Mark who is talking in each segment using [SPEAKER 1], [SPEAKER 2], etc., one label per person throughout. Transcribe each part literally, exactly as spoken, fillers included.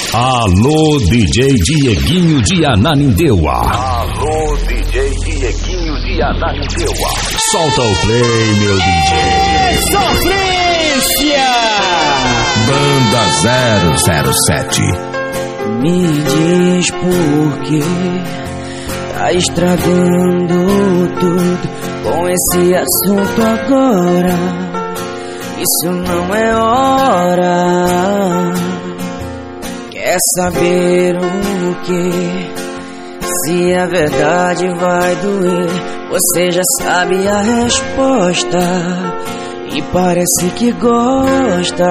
[SPEAKER 1] Alô, D J Dieguinho de Ananindeua.
[SPEAKER 2] Alô, D J Dieguinho de Ananindeua.
[SPEAKER 1] Solta o play, meu D J.
[SPEAKER 3] Sofrência!
[SPEAKER 1] Banda zero zero sete.
[SPEAKER 3] Me diz por que tá estragando tudo com esse assunto agora. Isso não é hora. Quer saber o que? Se a verdade vai doer, você já sabe a resposta e parece que gosta.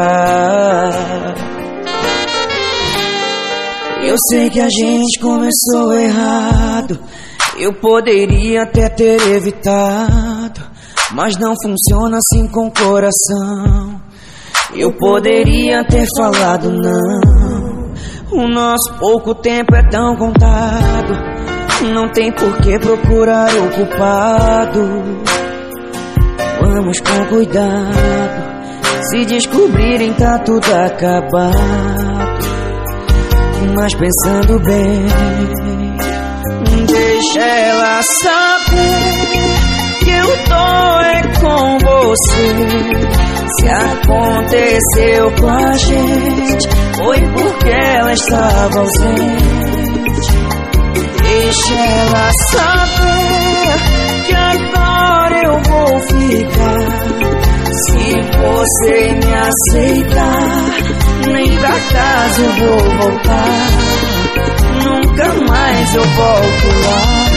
[SPEAKER 3] Eu sei que a gente começou errado, eu poderia até ter evitado, mas não funciona assim com o coração. Eu poderia ter falado não. O nosso pouco tempo é tão contado, não tem por que procurar o culpado. Vamos com cuidado, se descobrirem tá tudo acabado. Mas pensando bem, deixa ela saber que eu tô é com você. Se aconteceu com a gente, foi porque ela estava ausente. Deixa ela saber que agora eu vou ficar. Se você me aceitar, nem pra casa eu vou voltar. Nunca mais eu volto lá.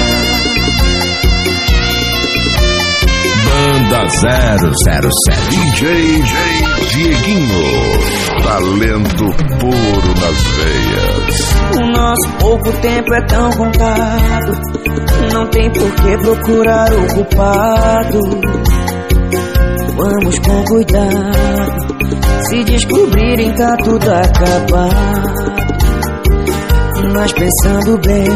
[SPEAKER 1] Banda zero zero sete.
[SPEAKER 2] D J Dieguinho, talento puro nas veias.
[SPEAKER 3] O nosso pouco tempo é tão contado, não tem por que procurar o culpado. Vamos com cuidado, se descobrirem tá tudo acabado. Mas pensando bem,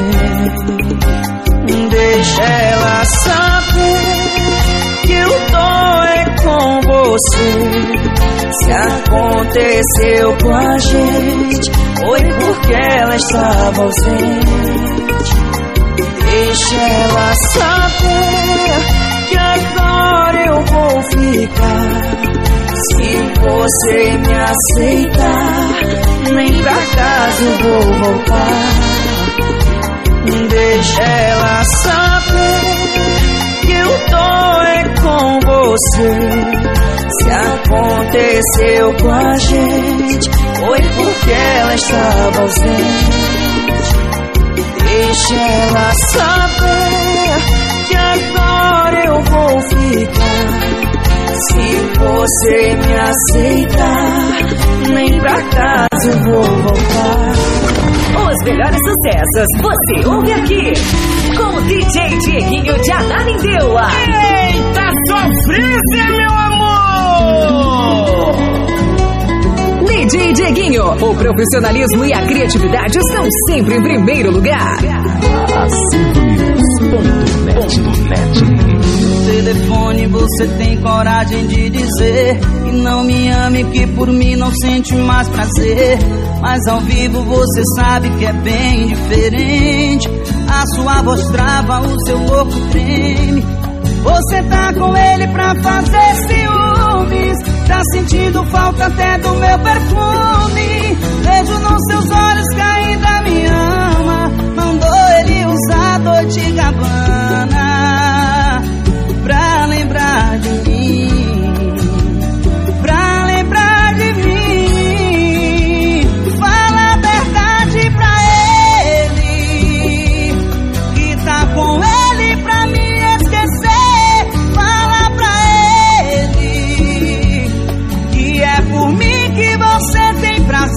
[SPEAKER 3] deixa ela saber que eu tô é com você. Se aconteceu com a gente, foi porque ela estava ausente. Deixa ela saber que agora eu vou ficar. Se você me aceitar, nem pra casa eu vou voltar. Deixa ela saber que eu tô é com você. Se aconteceu com a gente, foi porque ela estava ausente. Deixa ela saber que agora eu vou ficar. Se você me aceitar, nem pra casa eu vou voltar.
[SPEAKER 4] Os melhores sucessos você ouve aqui com o D J Dieguinho de Ananindeua.
[SPEAKER 3] Eita sofrência, meu amor!
[SPEAKER 4] D J Dieguinho, o profissionalismo e a criatividade estão sempre em primeiro lugar.
[SPEAKER 5] No telefone você tem coragem de dizer que não me ame, que por mim não sente mais prazer. Mas ao vivo você sabe que é bem diferente. A sua voz trava, o seu corpo treme. Você tá com ele pra fazer ciúmes, tá sentindo falta até do meu perfume. Vejo nos seus olhos que ainda me ama. Mandou ele usar Dolce e Gabbana pra lembrar de mim, pra lembrar de mim. Fala a verdade pra ele, que tá com ele pra me esquecer. Fala pra ele que é por mim que você tem prazer.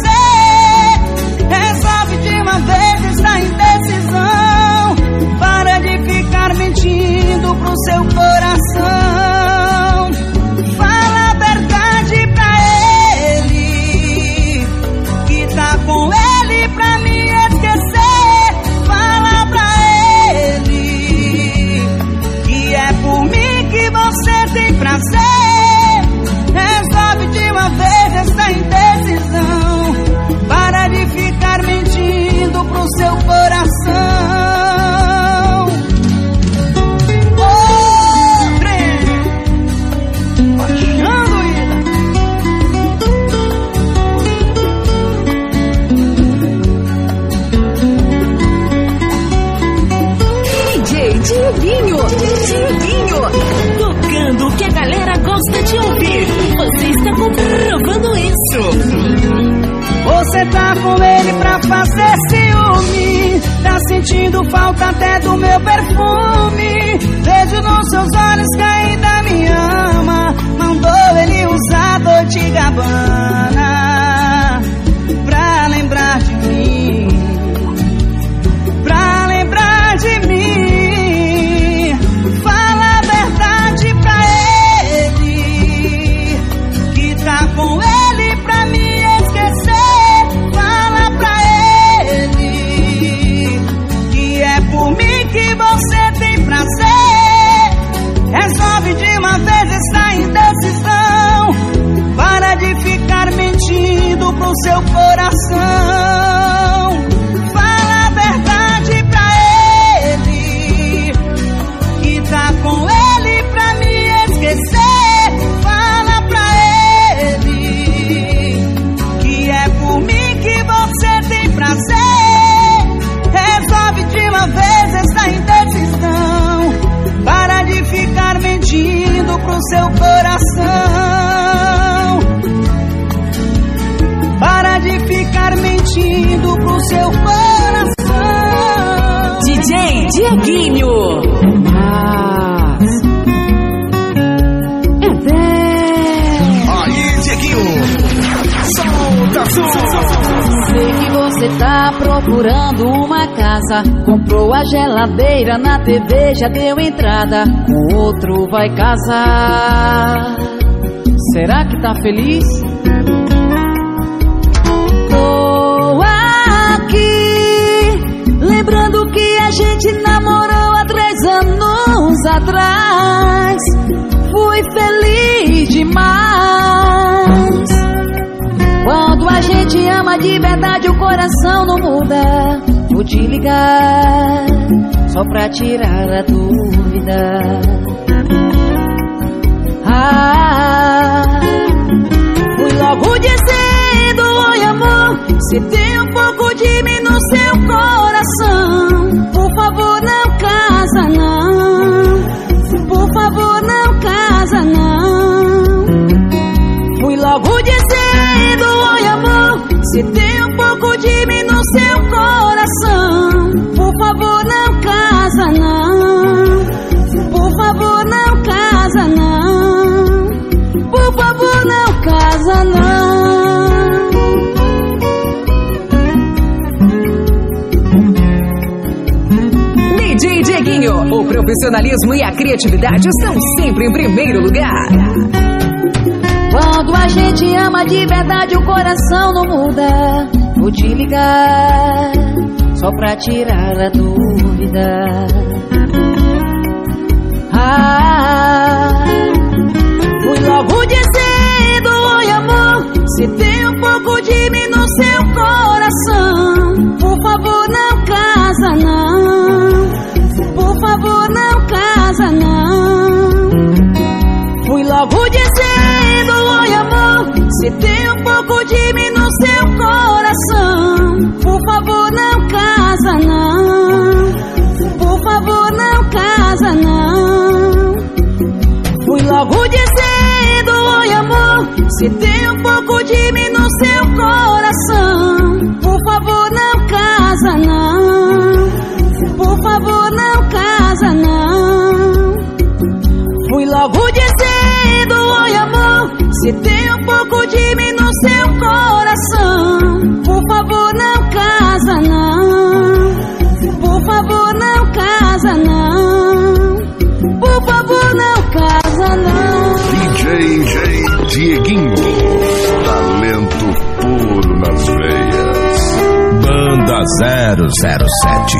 [SPEAKER 5] você tá com ele pra fazer ciúme. Tá sentindo falta até do meu perfume. Vejo nos seus olhos que ainda me ama. Mandou ele usar Dolce e Gabbana pra lembrar de mim, pra lembrar de mim. Fala a verdade pra ele, que tá com ele pra me esquecer. Fala pra ele, que é por mim que você tem prazer. Resolve de uma vez essa indecisão. Para de ficar mentindo pro seu coração. Fala a verdade pra ele, que tá com ele pra me esquecer. Fala pra ele, que é por mim que você tem prazer. Resolve de uma vez essa indecisão. Para de ficar mentindo pro seu coração. Para de ficar mentindo pro seu coração.
[SPEAKER 4] D J Dieguinho.
[SPEAKER 3] Ah, é dez.
[SPEAKER 1] Aí, Dieguinho, solta som.
[SPEAKER 6] Sei que você tá procurando uma casa. Comprou a geladeira, na T V já deu entrada. O outro vai casar. Será que tá feliz? Tô aqui, lembrando que a gente namorou há três anos atrás. Fui feliz demais. Quando a gente ama de verdade, o coração não muda. Vou te ligar só pra tirar a dúvida. Ah, fui logo dizendo: oi amor, se tem um pouco de mim no seu coração, por favor não casa não. Por favor não casa não. Fui logo dizendo: oi amor, se tem um pouco de mim no seu coração, por favor não casa não. Por favor não casa não. Por favor não casa não.
[SPEAKER 4] D J Dieguinho, o profissionalismo e a criatividade estão sempre em primeiro lugar.
[SPEAKER 6] Quando a gente ama de verdade, o coração não muda. Vou te ligar só pra tirar a dúvida. Ah, fui logo dizendo: oi amor, se tem um pouco de mim no seu coração, por favor não casa não. Por favor não casa não. Fui logo dizendo: oi amor, se tem um pouco de mim no seu coração, por favor não casa não. Por favor não casa não. Fui logo dizendo: oi amor, se tem um pouco de mim no seu coração, por favor não casa não. Por favor não casa não. Fui logo dizendo: oi amor, se tem um pouco de mim no seu coração, por favor não casa não. Por favor não casa não. Por favor não casa não.
[SPEAKER 1] D J Dieguinho, talento puro nas veias. Banda zero zero sete.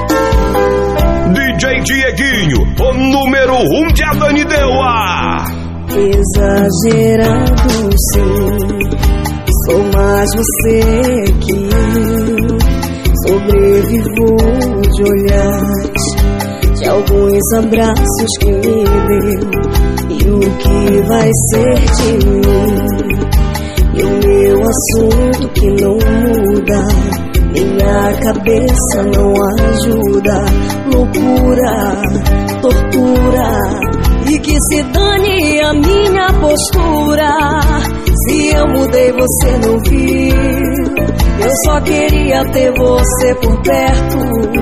[SPEAKER 1] D J Dieguinho, o número um de Ananindeua.
[SPEAKER 3] Exagerado sim, sou mais você que eu. Sobrevivo de olhares, de alguns abraços que me deu. E o que vai ser de mim? E o meu assunto que não muda, minha cabeça não ajuda. Loucura, tortura, e que se dane a minha postura. Se eu mudei, você não viu.
[SPEAKER 6] queria ter você por perto,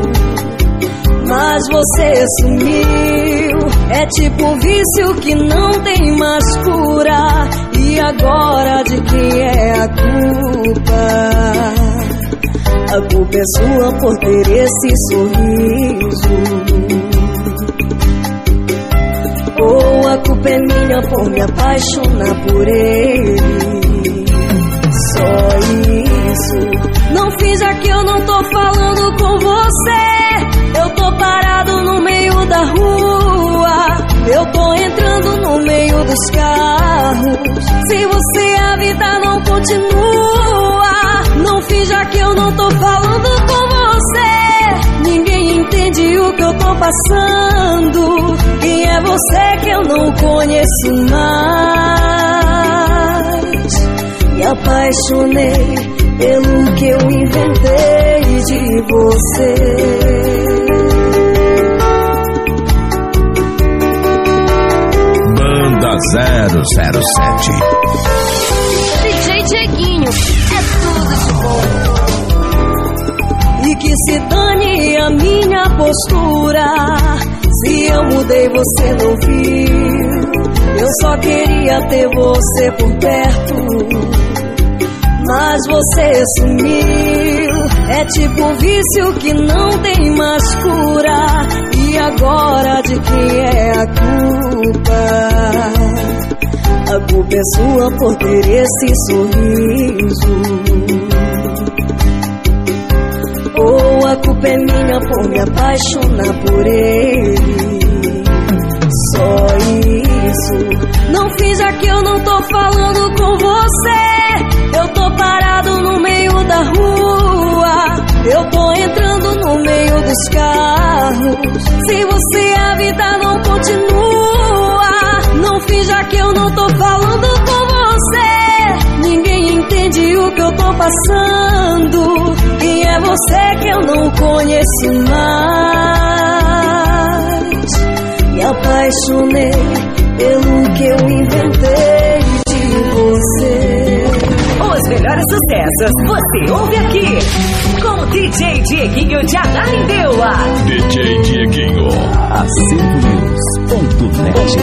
[SPEAKER 6] mas você sumiu. É tipo um vício que não tem mais cura. E agora de quem é a culpa? A culpa é sua por ter esse sorriso, ou a culpa é minha por me apaixonar por ele. Só isso. Não finja que eu não tô falando com você. Eu tô parado no meio da rua, eu tô entrando no meio dos carros. Sem você a vida não continua. Não finja que eu não tô falando com você. Ninguém entende o que eu tô passando. Quem é você que eu não conheço mais? Me apaixonei pelo que eu inventei de você.
[SPEAKER 1] Banda zero zero sete.
[SPEAKER 4] D J Dieguinho, é tudo de bom.
[SPEAKER 6] E que se dane a minha postura. Se eu mudei, você não viu. Eu só queria ter você por perto, mas você sumiu. É tipo um vício que não tem mais cura. E agora de quem é a culpa? A culpa é sua por ter esse sorriso, ou a culpa é minha por me apaixonar por ele. Só isso. Não finja que eu não tô falando com você. Eu tô parado no meio da rua, eu tô entrando no meio dos carros. Sem você a vida não continua. Não finja que eu não tô falando com você. Ninguém entende o que eu tô passando. Quem é você que eu não conheço mais? Me apaixonei pelo que eu inventei de você.
[SPEAKER 4] Os melhores sucessos você ouve aqui com o D J Dieguinho de Ananindeua.
[SPEAKER 1] D J Dieguinho. Acervo News ponto net.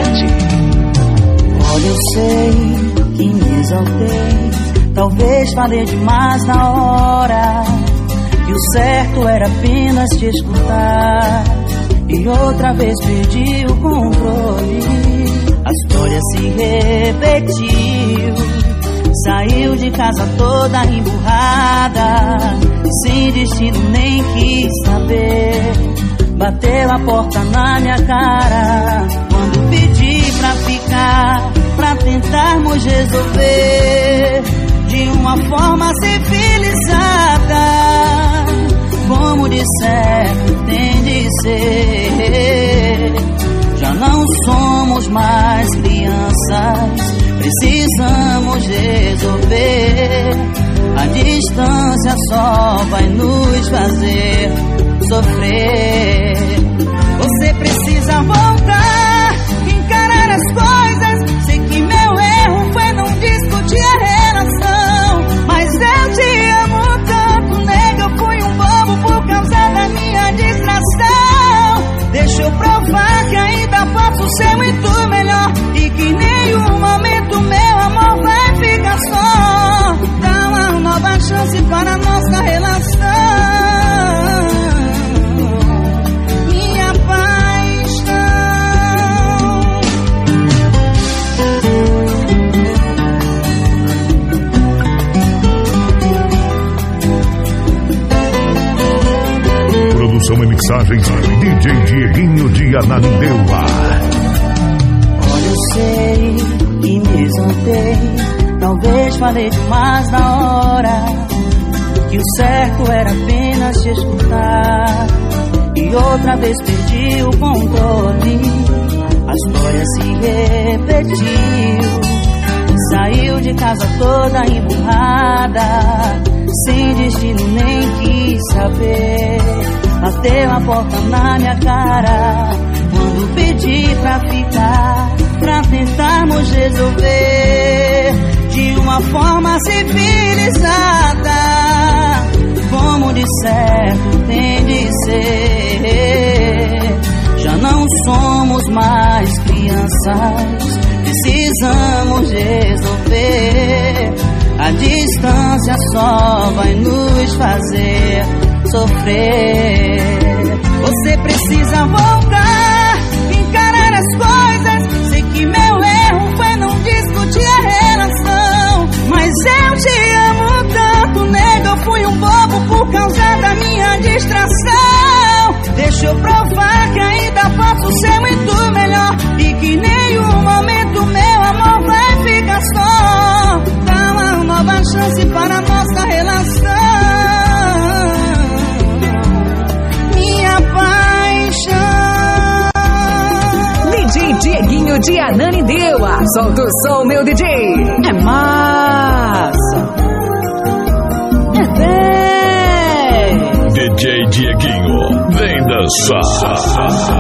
[SPEAKER 5] Olha, eu sei que me exaltei, talvez falei demais na hora, e o certo era apenas te escutar. E outra vez perdi o controle, a história se repetiu. Saiu de casa toda emburrada, sem destino nem quis saber. Bateu a porta na minha cara quando pedi pra ficar, pra tentarmos resolver de uma forma civilizada, como de certo tem de ser. Já não somos mais crianças, precisamos resolver. A distância só vai nos fazer sofrer. Você precisa voltar, encarar as coisas. Sei que meu erro foi não discutir a relação, mas eu te amo tanto, nega. Eu fui um bobo por causa da minha distração. Deixa eu provar que ainda posso ser muito melhor, e que nenhum momento meu amor vai ficar só. Dá uma nova chance para a nossa relação. Minha paixão.
[SPEAKER 1] Produção e mixagem D J Dieguinho de Ananindeua.
[SPEAKER 5] Olha, eu sei que me exaltei, talvez falei demais na hora, que o certo era apenas te escutar. E outra vez perdi o controle, a história se repetiu. Saiu de casa toda emburrada, sem destino nem quis saber. Bateu a porta na minha cara quando pedi pra ficar, pra tentarmos resolver de uma forma civilizada, coisas precisamos resolver. A distância só vai nos fazer sofrer. Você precisa voltar, encarar as coisas. Sei que meu erro foi não discutir a relação, mas eu te amo tanto, nega. Eu fui um bobo por causa da minha distração. Deixa eu provar que ainda posso ser muito melhor e que nenhum momento meu amor vai ficar só. Dá uma nova chance para nossa relação, minha paixão.
[SPEAKER 4] D J Dieguinho de Ananindeua, solta o som, meu D J.
[SPEAKER 6] É massa, é bem.
[SPEAKER 1] D J Dieguinho, vem dançar.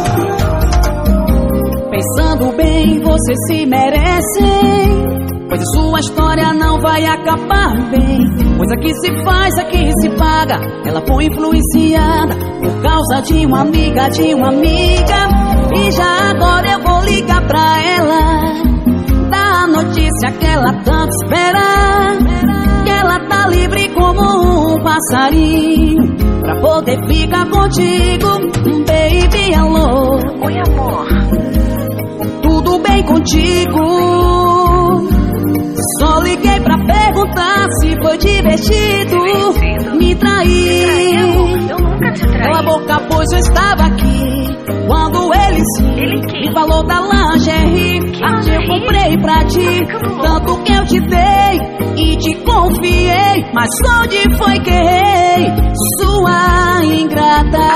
[SPEAKER 6] Pensando bem, você se merece, pois a sua história não vai acabar bem. Pois aqui se faz, aqui se paga. Ela foi influenciada por causa de uma amiga, de uma amiga. E já agora eu vou ligar pra ela, dar a notícia que ela tanto espera, que ela tá livre como um passarinho, pra poder ficar contigo, baby, alô.
[SPEAKER 4] Oi, amor.
[SPEAKER 6] Tudo bem contigo? Só liguei pra perguntar se foi divertido, divertido. Me trair.
[SPEAKER 4] Eu nunca te traí.
[SPEAKER 6] Cala a boca, pois eu estava aqui quando ele sim
[SPEAKER 4] Ele que?
[SPEAKER 6] me falou da lingerie que eu comprei pra ti. Tanto que eu te dei e te confiei, mas onde foi que errei, sua ingrata?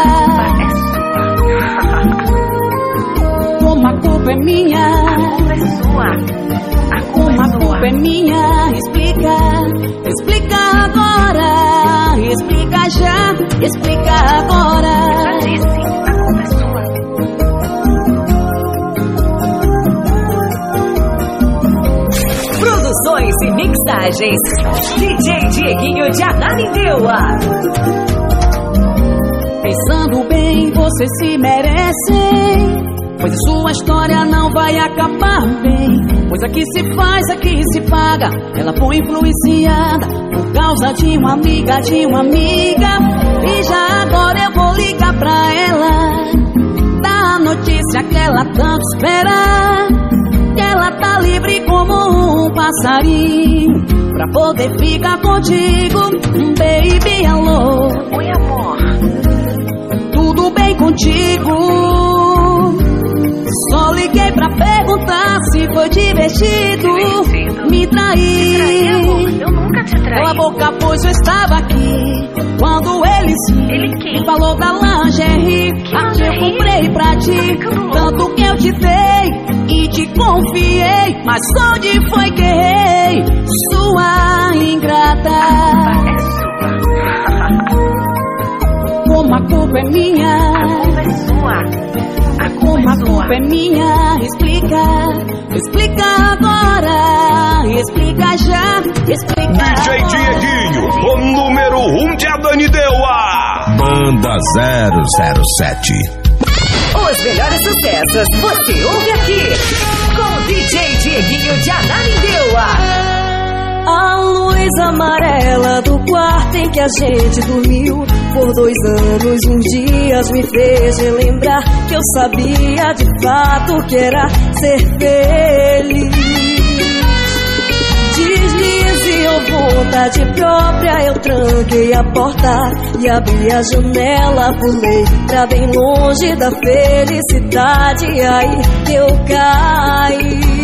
[SPEAKER 6] Como a culpa é minha,
[SPEAKER 4] A culpa é sua. A culpa
[SPEAKER 6] como a
[SPEAKER 4] é sua.
[SPEAKER 6] culpa é minha, explica, explica agora, explica já, explica agora.
[SPEAKER 4] Já disse, a culpa é sua. Produções e mixagens, D J Dieguinho de Ananindeua.
[SPEAKER 6] Pensando bem, você se merece, pois a sua história não vai acabar bem. Pois aqui se faz, aqui se paga. Ela foi influenciada por causa de uma amiga, de uma amiga. E já agora eu vou ligar pra ela, dar a notícia que ela tanto espera, que ela tá livre como um passarinho, pra poder ficar contigo, baby, alô.
[SPEAKER 4] Oi, amor.
[SPEAKER 6] Tudo bem contigo? Só liguei pra perguntar se foi divertido,
[SPEAKER 4] Divertido.
[SPEAKER 6] me trair.
[SPEAKER 4] Traí, amor. Eu nunca te traí.
[SPEAKER 6] Cala a boca, pois eu estava aqui quando ele sim
[SPEAKER 4] Ele que?
[SPEAKER 6] me falou da lingerie que eu
[SPEAKER 4] lingerie?
[SPEAKER 6] comprei pra ti.
[SPEAKER 4] Ficando louco.
[SPEAKER 6] Tanto que eu te dei e te confiei, mas onde foi que errei, sua ingrata?
[SPEAKER 4] É sua.
[SPEAKER 6] Como a culpa é minha,
[SPEAKER 4] A culpa é sua. A culpa
[SPEAKER 6] como a
[SPEAKER 4] é sua.
[SPEAKER 6] culpa é minha, explica, explica agora, explica já, explica
[SPEAKER 1] D J Dieguinho, o número um de Ananindeua. Banda zero zero sete.
[SPEAKER 4] Os melhores sucessos você ouve aqui com o D J Dieguinho de Ananindeua.
[SPEAKER 6] a luz amarela do quarto em que a gente dormiu por dois anos, uns dias me fez relembrar que eu sabia de fato que era ser feliz. Deslize ou vontade própria, eu tranquei a porta e abri a janela, pulei pra bem longe da felicidade, aí eu caí.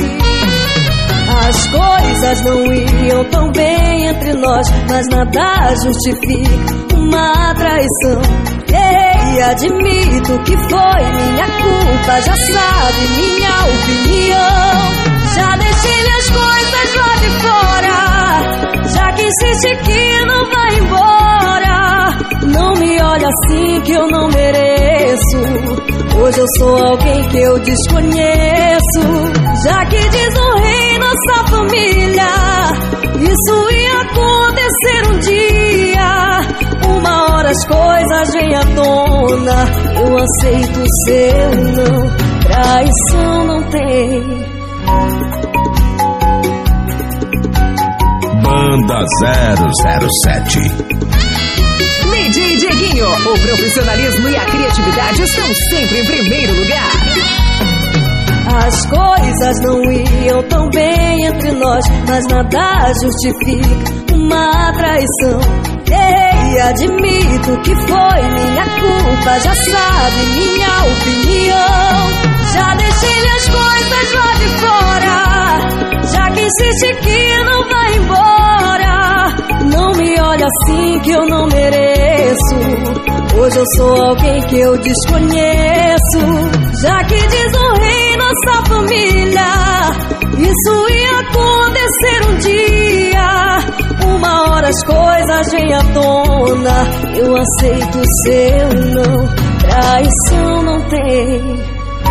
[SPEAKER 6] As coisas não iam tão bem entre nós, mas nada justifica uma traição. Errei e admito que foi minha culpa, já sabe minha opinião. Já deixei minhas coisas lá de fora, já que insiste que não vai embora. Não me olha assim que eu não mereço, hoje eu sou alguém que eu desconheço. Já que desonrei nossa família, isso ia acontecer um dia. Uma hora as coisas vêm à tona, eu aceito o seu não. traição não tem.
[SPEAKER 1] Banda zero zero sete.
[SPEAKER 4] D J Dieguinho, o profissionalismo e a criatividade estão sempre em primeiro lugar.
[SPEAKER 6] As coisas não iam tão bem entre nós, mas nada justifica uma traição. Errei, admito que foi minha culpa, já sabe minha opinião. Já deixei minhas coisas lá de fora, já que insiste que não vai embora. Não me olha assim que eu não mereço, hoje eu sou alguém que eu desconheço. Já que desonrei nossa família, isso ia acontecer um dia. Uma hora as coisas vêm à tona, eu aceito o seu não, traição não tem.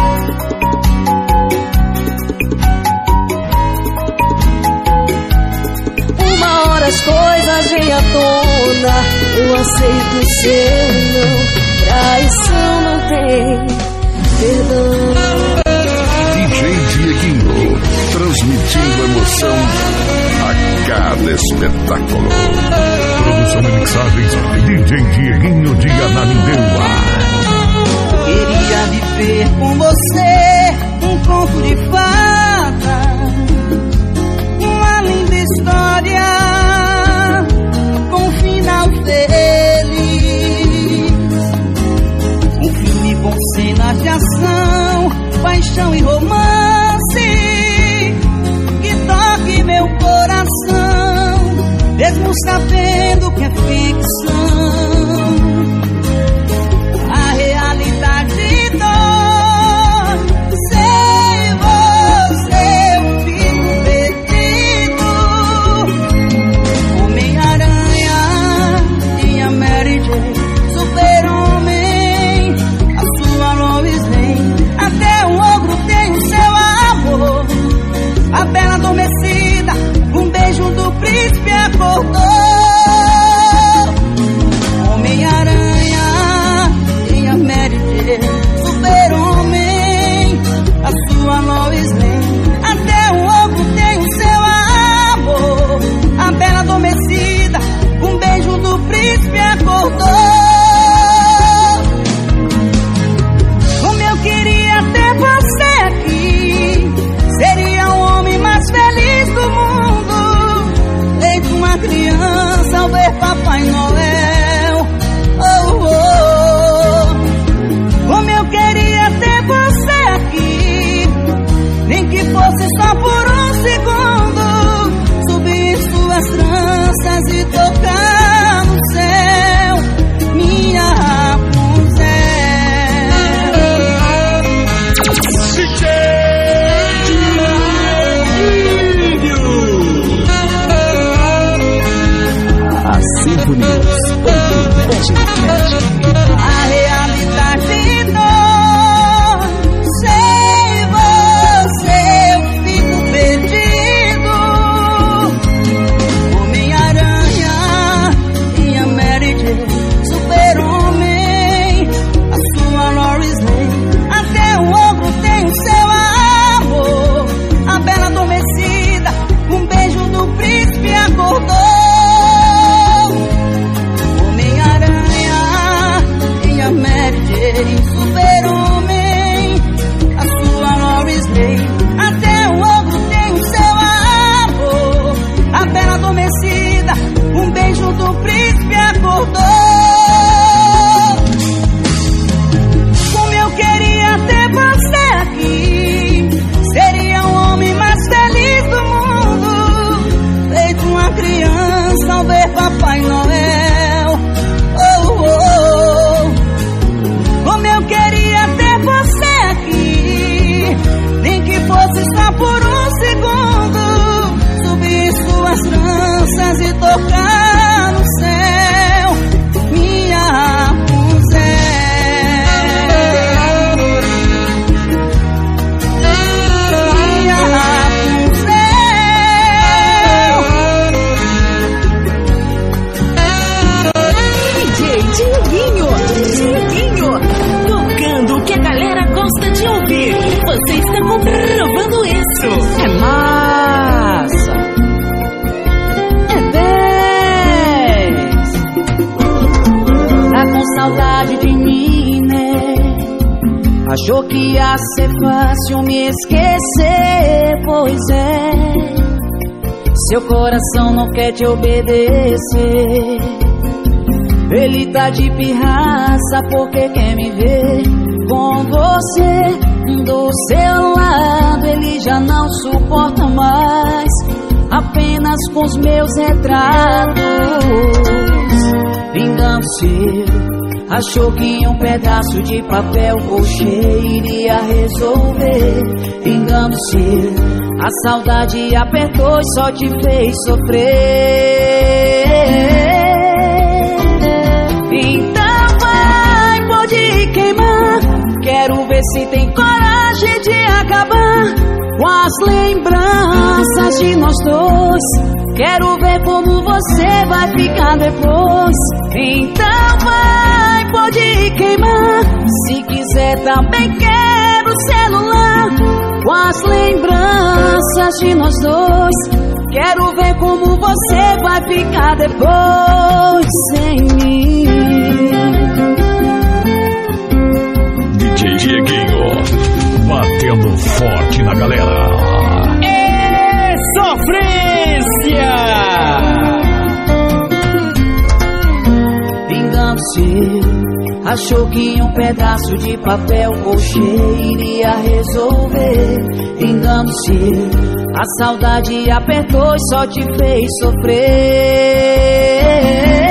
[SPEAKER 6] Uma hora as coisas vêm à tona, eu aceito o seu não, traição não tem. Perdão.
[SPEAKER 1] D J Dieguinho, transmitindo emoção a cada espetáculo. Produção e mixagens D J Dieguinho de Ananindeua.
[SPEAKER 5] Queria viver com você um conto de fada, uma linda história com um final feliz, um filme com cenas de ação, paixão e romance que toque meu coração, mesmo sabendo que é ficção. A realidade dói, sem você eu fico perdido. Homem-Aranha, minha Mary Jane, Super-Homem, a sua Lois Lane. Até o ogro tem o seu amor, a bela adormecida, um beijo do príncipe acordou. Homem-Aranha, tem a Mary Jane, Super-Homem, a sua Lois Lane. Até o ogro tem o seu amor, a bela adormecida, um beijo do príncipe acordou. Como eu queria ter você aqui, seria o homem mais feliz do mundo, feito uma criança ao ver Papai Noel. Oh, oh. Como eu queria ter você aqui, nem que fosse só por um segundo, subir suas tranças e tocar no céu, minha Rapunzel. A realidade dói, sem você eu fico perdido. Homem-Aranha, minha Mary Jane, Super-Homem, a sua Lois Lane. Até o ogro tem o seu amor, a bela adormecida, um beijo do príncipe acordou.
[SPEAKER 6] Achou que ia ser fácil me esquecer, pois é, seu coração não quer te obedecer. Ele tá de pirraça porque quer me ver com você do seu lado. Ele já não suporta mais apenas com os meus retratos. Vingando-se, achou que um pedaço de papel colchê iria resolver. Vingando-se, a saudade apertou e só te fez sofrer. Então vai, pode queimar. Quero ver se tem coragem de acabar com as lembranças de nós dois. Quero ver como você vai ficar depois. Então vai, pode queimar. Se quiser também quero o celular com as lembranças de nós dois. Quero ver como você vai ficar depois sem mim.
[SPEAKER 1] D J Dieguinho, batendo forte na galera.
[SPEAKER 7] É sofrência!
[SPEAKER 6] Vingando-se, achou que um pedaço de papel colchê iria resolver. Vingando-se, a saudade apertou e só te fez sofrer.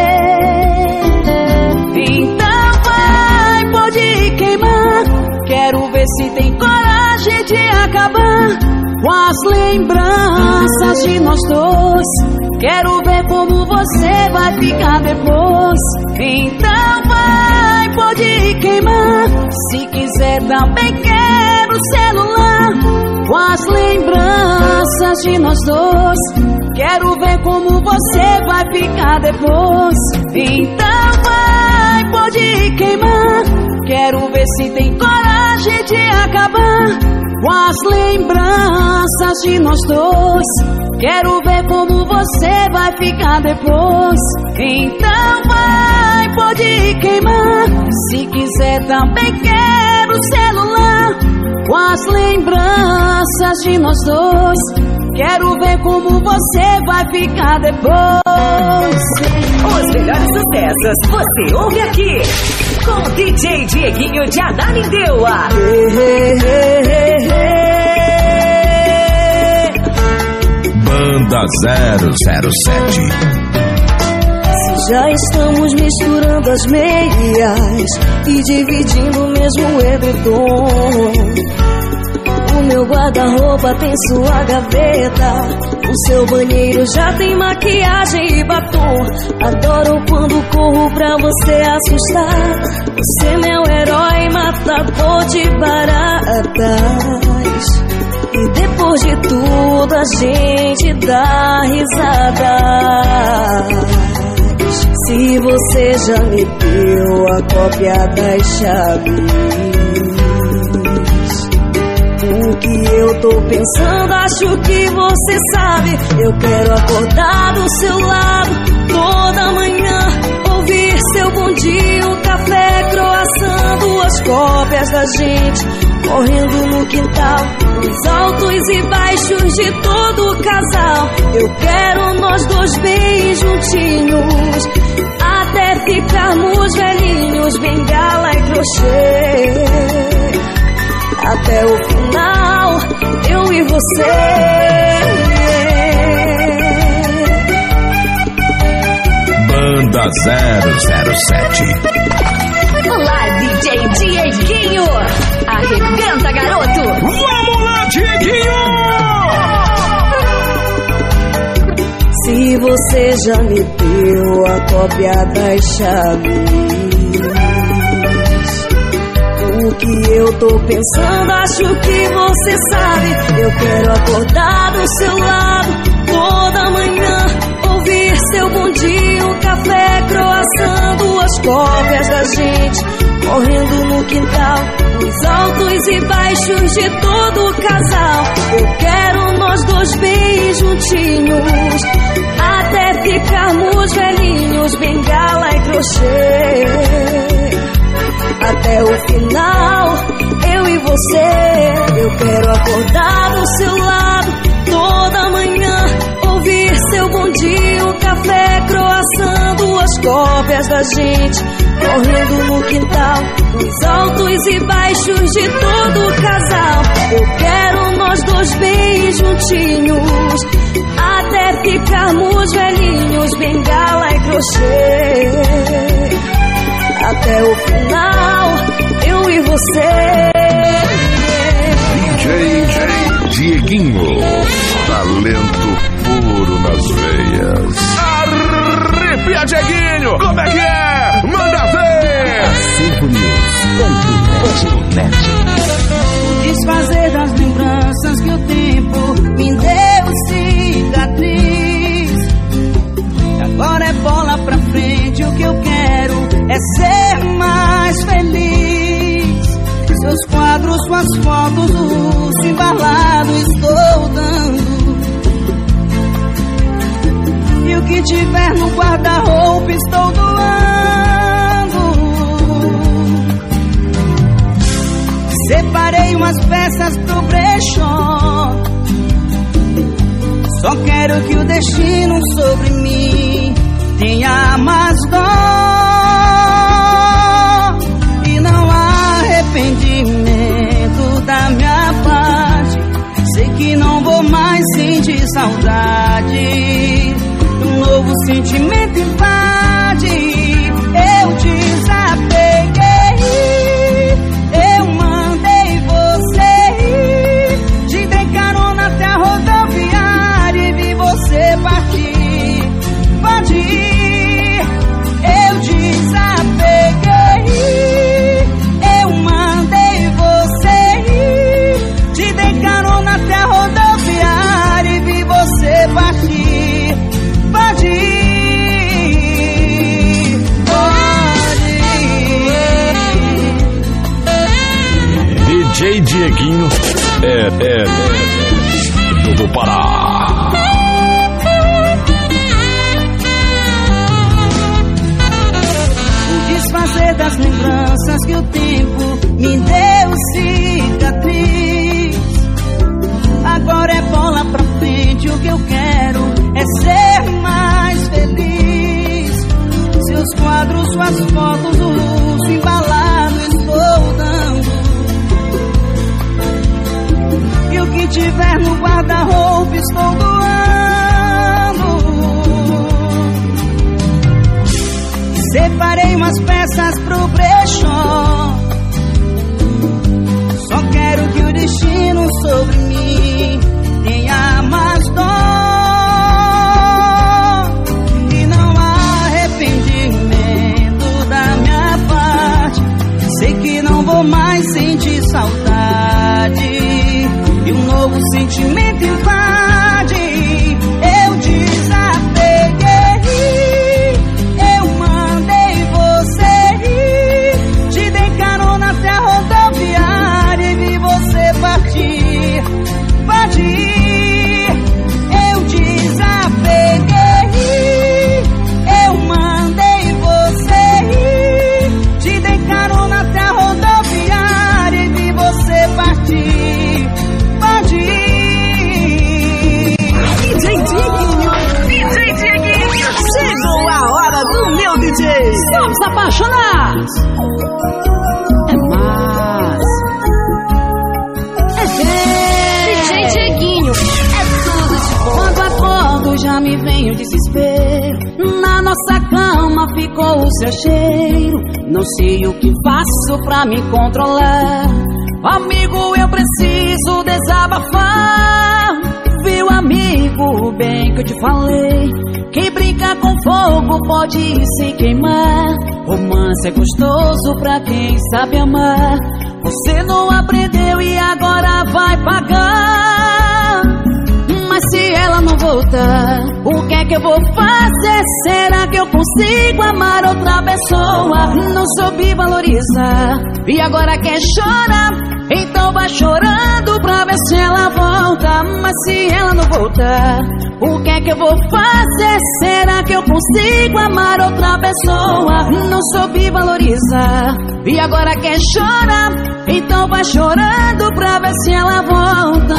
[SPEAKER 6] Então vai, pode queimar. Quero ver se tem coragem de acabar com as lembranças de nós dois. Quero ver como você vai ficar depois. Então vai, pode queimar. Se quiser também quero o celular com as lembranças de nós dois. Quero ver como você vai ficar depois. Então vai, pode queimar. Quero ver se tem coragem de acabar com as lembranças de nós dois. Quero ver como você vai ficar depois. Então vai, pode queimar. Se quiser também quero o celular com as lembranças de nós dois. Quero ver como você vai ficar depois.
[SPEAKER 4] Os melhores sucessos você ouve aqui com o D J Dieguinho de Ananindeua.
[SPEAKER 1] Banda zero zero sete.
[SPEAKER 6] Se já estamos misturando as meias e dividindo o mesmo edredom, o meu guarda-roupa tem sua gaveta, o seu banheiro já tem maquiagem e batom. Adoro quando corro pra você assustar. Você é meu herói, matador de baratas. E depois de tudo a gente dá risadas. Se você já me deu a cópia das chaves, o que eu tô pensando, acho que você sabe. Eu quero acordar do seu lado toda manhã, ouvir seu bom dia, um café, croissant, duas cópias da gente correndo no quintal, os altos e baixos de todo o casal. Eu quero nós dois bem juntinhos, até ficarmos velhinhos, bengala e crochê. Até o final, eu e você.
[SPEAKER 1] Banda zero zero sete.
[SPEAKER 4] Olá, D J Dieguinho. Arrebenta, garoto.
[SPEAKER 1] Vamos lá, Dieguinho!
[SPEAKER 6] Se você já me deu a cópia das chaves, o que eu tô pensando, acho que você sabe. Eu quero acordar do seu lado toda manhã, ouvir seu bom dia, um café, croissant, duas cópias da gente correndo no quintal, os altos e baixos de todo o casal. Eu quero nós dois bem juntinhos, até ficarmos velhinhos, bengala e crochê. Até o final, eu você. Eu quero acordar do seu lado toda manhã, ouvir seu bom dia, o café, croissant, duas cópias da gente correndo no quintal, os altos e baixos de todo o casal. Eu quero nós dois bem juntinhos, até ficarmos velhinhos, bengala e crochê. Até o final, eu e você.
[SPEAKER 1] D J Dieguinho, talento puro nas veias. Arrepia, Dieguinho, como é que é? Manda ver!
[SPEAKER 5] Acervo News, ponto net. Desfazer das lembranças que o tempo me deu cicatriz. Agora é bola pra frente, o que eu quero é ser mais feliz. Seus quadros, suas fotos, luxo embalado estou dando. E o que tiver no guarda-roupa estou doando. Separei umas peças pro brechó. Só quero que o destino sobre mim tenha mais dó. E não há arrependimento da minha parte. Sei que não vou mais sentir saudade. Um novo sentimento invade. Eu desapeguei. Eu mandei você ir. Te dei carona até a rodoviária e vi você partir. Pode ir. Eu desapeguei. Eu mandei você ir. Te dei carona até a rodoviária e vi você partir. Pode ir, pode ir.
[SPEAKER 1] D J Dieguinho é, é, é do Pará.
[SPEAKER 5] Vou desfazer das lembranças que o tempo me deu cicatriz. Agora é bola pra frente, o que eu quero é ser mais feliz. Seus quadros, suas fotos, o luxo embalado estou dando. E o que tiver no guarda-roupa estou doando. Separei umas peças pro brechó. Só quero que o destino sobre mim tenha mais dó. E não há arrependimento da minha parte. Sei que não vou mais sentir saudade. E um novo sentimento invade. Eu desapeguei. Eu mandei você ir. Te dei carona até a rodoviária e vi você partir. Pode ir. Eu desapeguei. Eu mandei você ir. Te dei carona até a rodoviária e vi você partir. Pode ir.
[SPEAKER 4] D J Dieguinho, D J Dieguinho, chegou a hora do meu D J.
[SPEAKER 6] Estamos apaixonados. É mais. É bem.
[SPEAKER 4] D J Dieguinho, é tudo de bom.
[SPEAKER 6] Quando acordo já me vem o desespero. Na nossa cama ficou o seu cheiro. Não sei o que faço pra me controlar. Amigo, eu preciso desabafar. Viu, amigo, bem que eu te falei. Quem brinca com fogo pode se queimar. Romance é gostoso pra quem sabe amar. Você não aprendeu e agora vai pagar. Mas se ela não voltar, o que é que eu vou fazer? Será que eu consigo amar outra pessoa? Não soube valorizar e agora quer chorar. Então vai chorando pra ver se ela volta. Mas se ela não voltar, o que é que eu vou fazer? Será que eu consigo amar outra pessoa? não soube valorizar e agora quer chorar, então vai chorando pra ver se ela volta.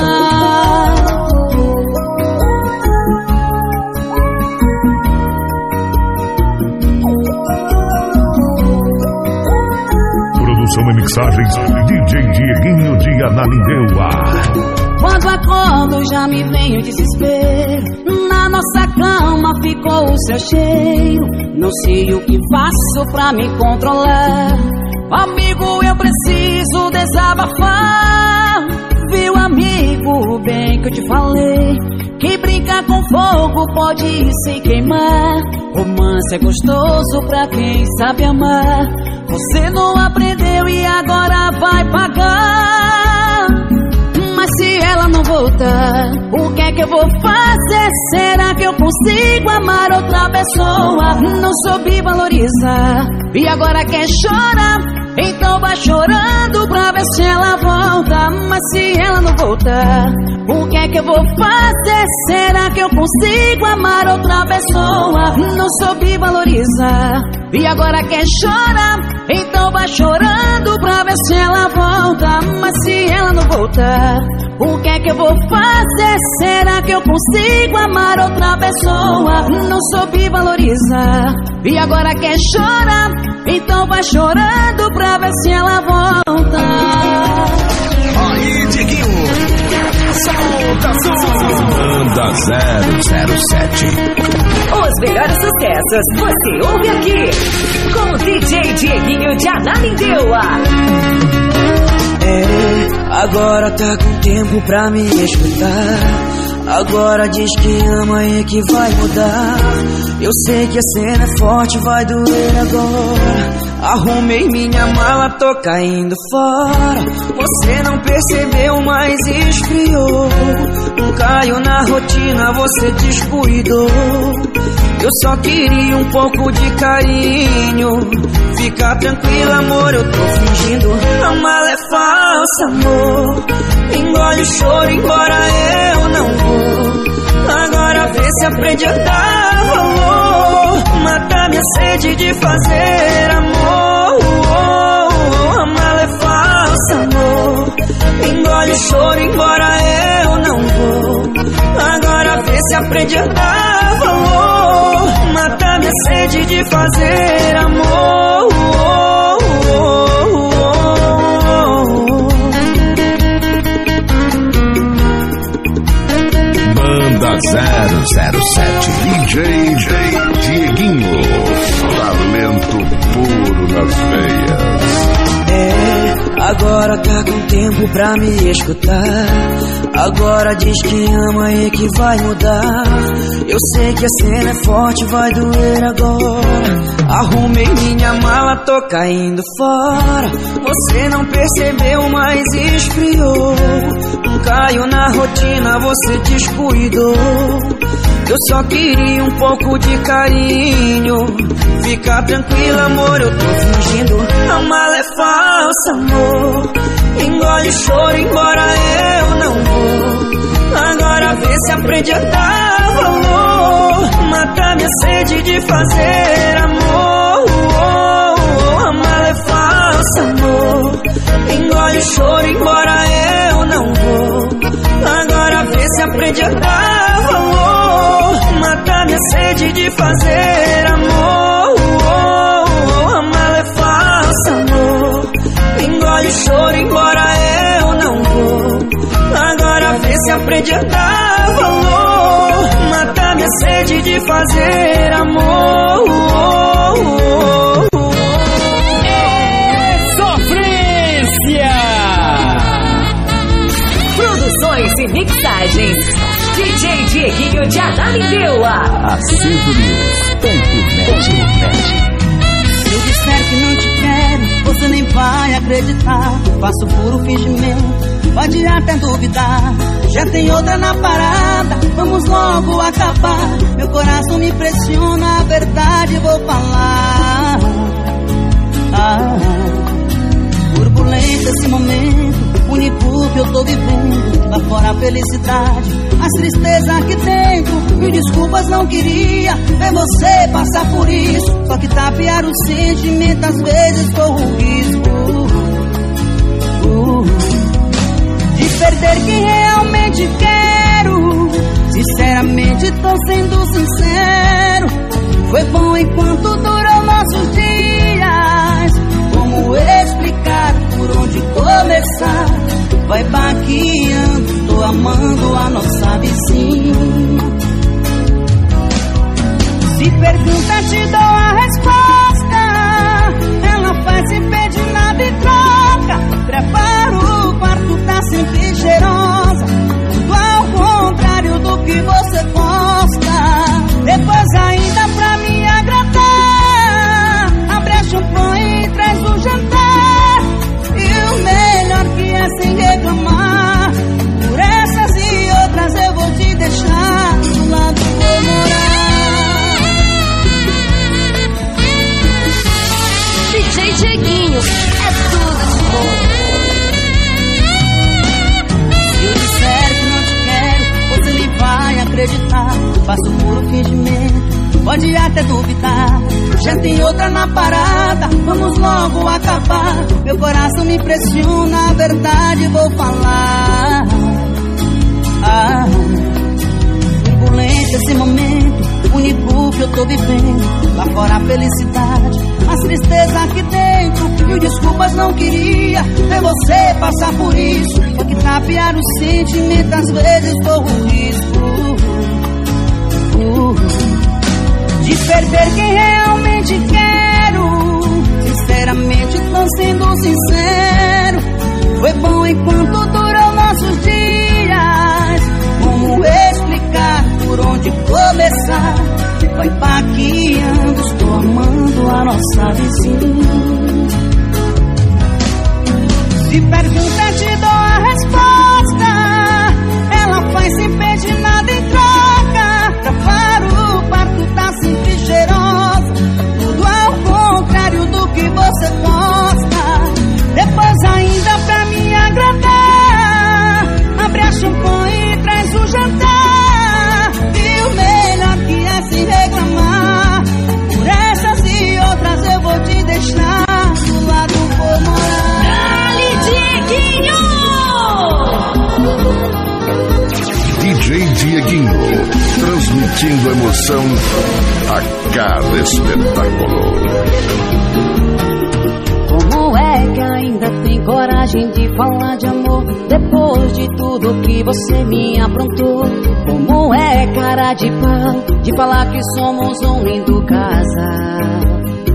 [SPEAKER 1] Produção e mixagens D J Dieguinho de Ananindeua.
[SPEAKER 6] Quando acordo já me vem o desespero, na nossa cama ficou o seu cheiro. Não sei o que faço pra me controlar. Amigo, eu preciso desabafar. Viu, amigo, bem que eu te falei, quem brinca com fogo pode se queimar. Romance é gostoso pra quem sabe amar. Você não aprendeu e agora vai pagar. Mas se ela não voltar, o que é que eu vou fazer? Será que eu consigo amar outra pessoa? Não soube valorizar e agora quer chorar, então vai chorando pra ver se ela volta. Mas se ela não voltar, o que é que eu vou fazer? Será que eu consigo amar outra pessoa? Não soube valorizar e agora quer chorar, então vai chorando pra ver se ela volta. Mas se ela não voltar, o que é que eu vou fazer? Será que eu consigo amar outra pessoa? Não soube valorizar e agora quer chorar, então vai chorando pra ver se ela volta.
[SPEAKER 1] Aí, Dieguinho, solta som. Banda zero zero sete.
[SPEAKER 4] Os melhores sucessos você ouve aqui com o D J Dieguinho de Ananindeua.
[SPEAKER 3] É, agora tá com tempo pra me escutar. Agora diz que ama e que vai mudar. Eu sei que a cena é forte, vai doer agora. Arrumei minha mala, tô caindo fora. Você não percebeu, mas esfriou. Não caiu na rotina, você descuidou. Eu só queria um pouco de carinho. Fica tranquila, amor, eu tô fingindo. A mala é falsa, amor. Engole o choro, embora eu não vou. Agora vê se aprende a dar valor. Mata minha sede de fazer amor. A mala é falsa, amor. Engole o choro, embora eu não vou. Agora vê se aprende a dar valor. Mata minha sede de fazer amor.
[SPEAKER 1] Banda zero zero sete. D J Dieguinho. Talento puro nas veias.
[SPEAKER 3] É, agora tá com tempo pra me escutar. Agora diz que ama e que vai mudar. Eu sei que a cena é forte, vai doer agora. Arrumei minha mala, tô caindo fora. Você não percebeu, mas esfriou. Não caiu na rotina, você descuidou. Eu só queria um pouco de carinho. Fica tranquila, amor, eu tô fingindo. A mala é falsa, amor. Engole o choro, embora eu não vou. Agora vê se aprende a dar valor. Mata minha sede de fazer amor. A mala é falsa, amor. Engole o choro, embora eu não vou. Agora vê se aprende a dar valor. Mata minha sede de fazer amor. A mala é falsa, amor. Engole o choro, embora eu não vou. Agora vê se aprende a dar valor. Mata minha sede de fazer amor.
[SPEAKER 7] É sofrência.
[SPEAKER 4] Produções e mixagens D J Dieguinho de Ananindeua.
[SPEAKER 5] Acervo News ponto net. Se eu disser que não te quero, você nem vai acreditar. Faço puro fingimento, pode até duvidar. Já tem outra na parada, vamos logo acabar. Meu coração me pressiona, a verdade vou falar. Ah, turbulento esse momento, único que eu tô vivendo. Lá fora a felicidade, as tristezas aqui dentro. Mil desculpas, não queria ver você passar por isso. Só que tapear os sentimento, às vezes corro o risco uh, de perder quem realmente quero. Sinceramente tô sendo sincero, foi bom enquanto durou nossos dias. Como explicar, por onde começar? Vai baqueando, tô amando a nossa vizinha. Se pergunta, te dou a resposta. Ela faz sem pedir nada em troca. Preparo o quarto, tá sempre cheirosa, tudo ao contrário do que você gosta. Depois ainda pra me agradar, abre a champanhe e traz o jantar. E o melhor que é sem reclamar. Por essas e outras eu vou te deixar do lado vou morar.
[SPEAKER 4] D J Dieguinho, é tudo de bom.
[SPEAKER 5] Se eu disser que não te quero, você nem vai acreditar. Faço puro fingimento, pode até duvidar. Já tem outra na parada, vamos logo acabar. Meu coração me pressiona, a verdade vou falar. Ah, turbulento esse momento, único que eu tô vivendo. Lá fora a felicidade, mas tristeza aqui dentro. Mil desculpas, não queria ver você passar por isso. Só que tapear o sentimento, às vezes corro o risco uh, de perder quem realmente quero. Sinceramente tô sendo sincero, foi bom enquanto durou nossos dias. Como explicar, por onde começar? Vai baqueando, estou amando a nossa vizinha. Se pergunta, te dou a resposta. Ela faz sem pedir nada em troca. Preparo o quarto, tá sempre cheirosa, tudo ao contrário do que você gosta. Depois ainda pra me agradar, abre a champanhe e traz o jantar. E o melhor que é se reclamar. Por essas e outras eu vou te deixar do lado vou morar.
[SPEAKER 4] Dieguinho!
[SPEAKER 1] D J Dieguinho, transmitindo emoção a cada espetáculo.
[SPEAKER 6] Como é que ainda tem coragem de falar de amor depois de tudo que você me aprontou? Como é cara de pau de falar que somos um lindo casal?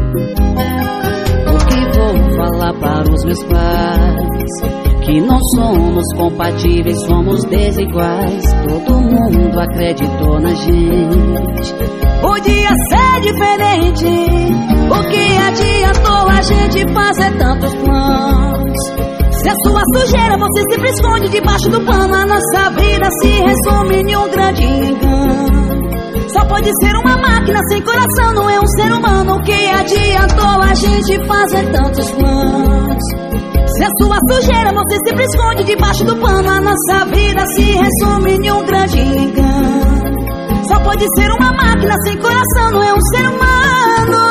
[SPEAKER 6] O que vou falar para os meus pais? Que não somos compatíveis, somos desiguais. Todo mundo acreditou na gente. Podia ser diferente. O que adiantou a gente fazer tantos planos? Se a sua sujeira você sempre esconde debaixo do pano, a nossa vida se resume em um grande engano. Só pode ser uma máquina sem coração, não é um ser humano. O que adiantou a gente fazer tantos planos? Se a sua sujeira você sempre esconde debaixo do pano, a nossa vida se resume em um grande engano. Só pode ser uma máquina sem coração, não é um ser humano.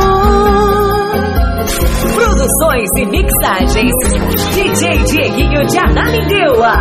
[SPEAKER 4] Produções e mixagens D J Dieguinho de Ananindeua.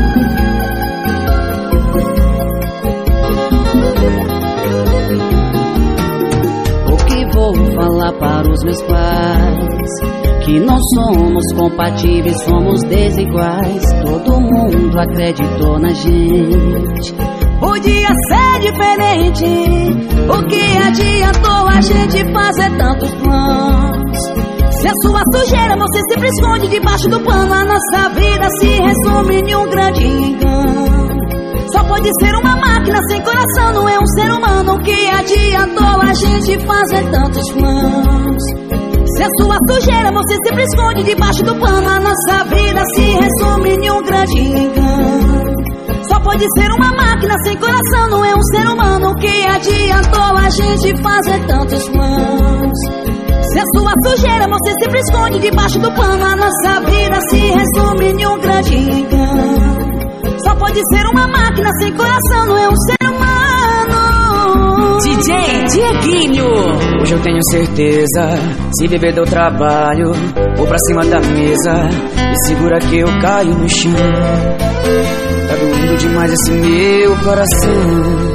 [SPEAKER 6] O que vou falar para os meus pais? Que não somos compatíveis, somos desiguais. Todo mundo acreditou na gente. Podia ser diferente. O que adiantou a gente fazer tantos planos? Se a sua sujeira você sempre esconde debaixo do pano, a nossa vida se resume em um grande engano. Só pode ser uma máquina sem coração, não é um ser humano. O que adiantou a gente fazer tantos planos? Se a sua sujeira você sempre esconde debaixo do pano, a nossa vida se resume em um grande engano. Só pode ser uma máquina sem coração, não é um ser humano. O que adiantou a gente fazer tantos planos? Se a sua sujeira você sempre esconde debaixo do pano, a nossa vida se resume em um grande engano. Só pode ser uma máquina sem coração, não é um ser humano.
[SPEAKER 4] D J Dieguinho.
[SPEAKER 3] Hoje eu tenho certeza, se beber deu trabalho, vou pra cima da mesa e segura que eu caio no chão. Tá doendo demais esse meu coração.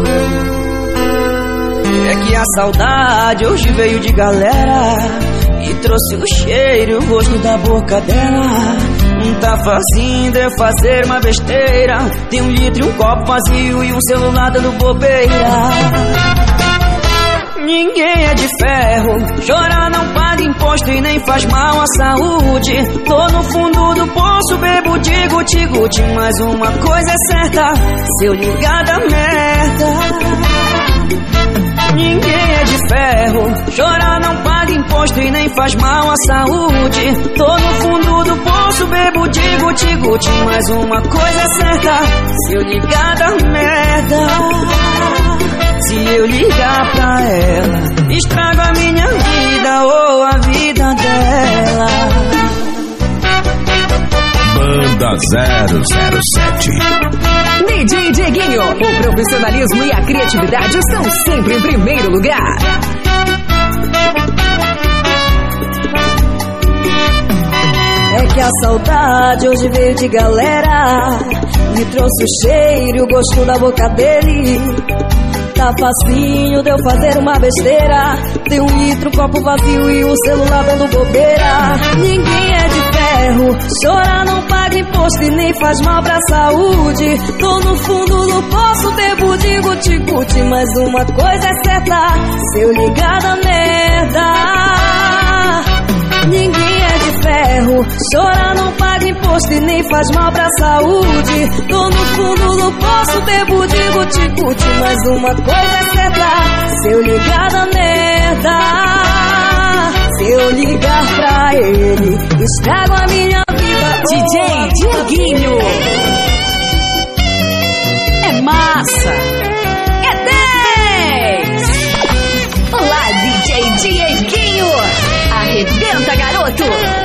[SPEAKER 3] É que a saudade hoje veio de galera e trouxe o cheiro e o gosto da boca dela. Não tá fazendo eu fazer uma besteira. Tem um litro e um copo vazio e um celular dando bobeira. Ninguém é de ferro, chorar não paga imposto e nem faz mal à saúde. Tô no fundo do poço, bebo de guti-guti, mas uma coisa é certa, se eu ligar da merda. Ninguém é de ferro, chorar não paga imposto e nem faz mal à saúde. Tô no fundo do poço, bebo de guti-guti, mas uma coisa é certa, se eu ligar da merda. Se eu ligar pra ela, estrago a minha vida ou a vida dela.
[SPEAKER 1] Banda zero zero sete.
[SPEAKER 4] D J Dieguinho, o profissionalismo e a criatividade estão sempre em primeiro lugar.
[SPEAKER 6] É que a saudade hoje veio de galera, me trouxe o cheiro e o gosto da boca dele. Tá facinho de eu fazer uma besteira. Tem um litro, um copo vazio e um celular dando bobeira. Ninguém é de ferro, chorar não paga imposto e nem faz mal pra saúde. Tô no fundo do poço, bebo de guti-guti, mas uma coisa é certa, se eu ligar da merda. Ninguém é de ferro, chorar não paga imposto e nem faz mal pra saúde. Tô no fundo do poço, bebo de guti-guti, mas uma coisa é certa, se eu ligar da merda. Se eu ligar pra ele, estrago a minha vida.
[SPEAKER 4] D J Dieguinho. É massa, é dez. Olá, D J Dieguinho. Arrebenta, garoto!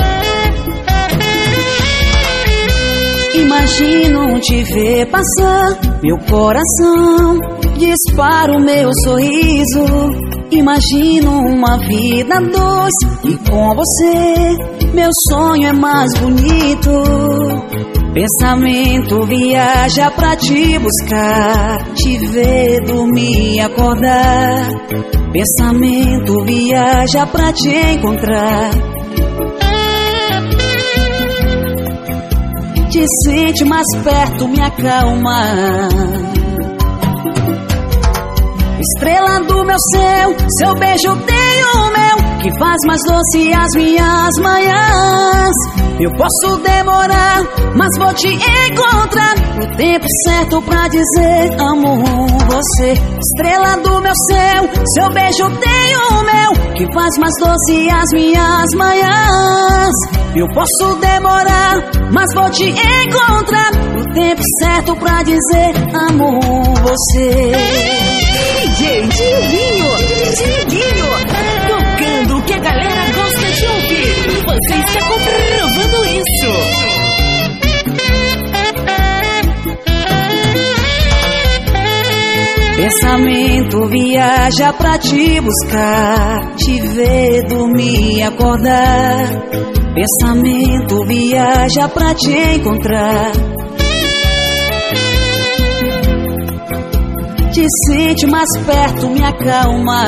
[SPEAKER 6] Imagino te ver passar, meu coração dispara o meu sorriso. Imagino uma vida a dois e com você meu sonho é mais bonito. Pensamento viaja pra te buscar, te ver, dormir, acordar. Pensamento viaja pra te encontrar. Te sente mais perto, me acalma. Estrela do meu céu, seu beijo tem o meu, que faz mais doce as minhas manhãs. Eu posso demorar, mas vou te encontrar no tempo certo pra dizer amo você. Estrela do meu céu, seu beijo tem o meu, que faz mais doce as minhas manhãs. Eu posso demorar, mas vou te encontrar no tempo certo pra dizer amo você.
[SPEAKER 4] D J Dieguinho, D J Dieguinho, tocando o que a galera gosta de ouvir. Você está comprovando isso.
[SPEAKER 6] Pensamento viaja pra te buscar, te ver, dormir, acordar. Pensamento viaja pra te encontrar. Te sente mais perto, me acalma.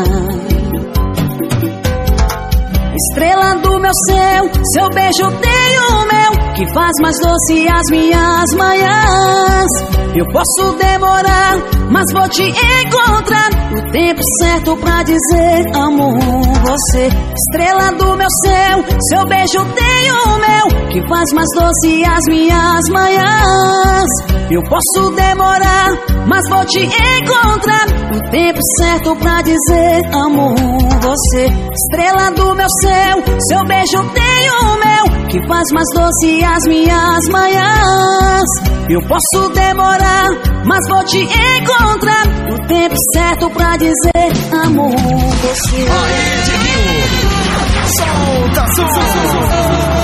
[SPEAKER 6] Estrela do meu céu, seu beijo tem o meu, que faz mais doce as minhas manhãs. Eu posso demorar, mas vou te encontrar no tempo certo pra dizer amo você. Estrela do meu céu, seu beijo tem o meu, que faz mais doce as minhas manhãs. Eu posso demorar, mas vou te encontrar no tempo certo pra dizer amo você. Estrela do meu céu, seu beijo tem o meu, que faz mais doce as minhas manhãs. Eu posso demorar, mas vou te encontrar no tempo certo pra dizer amo você.
[SPEAKER 1] Aê, Dieguinho! Solta, solta!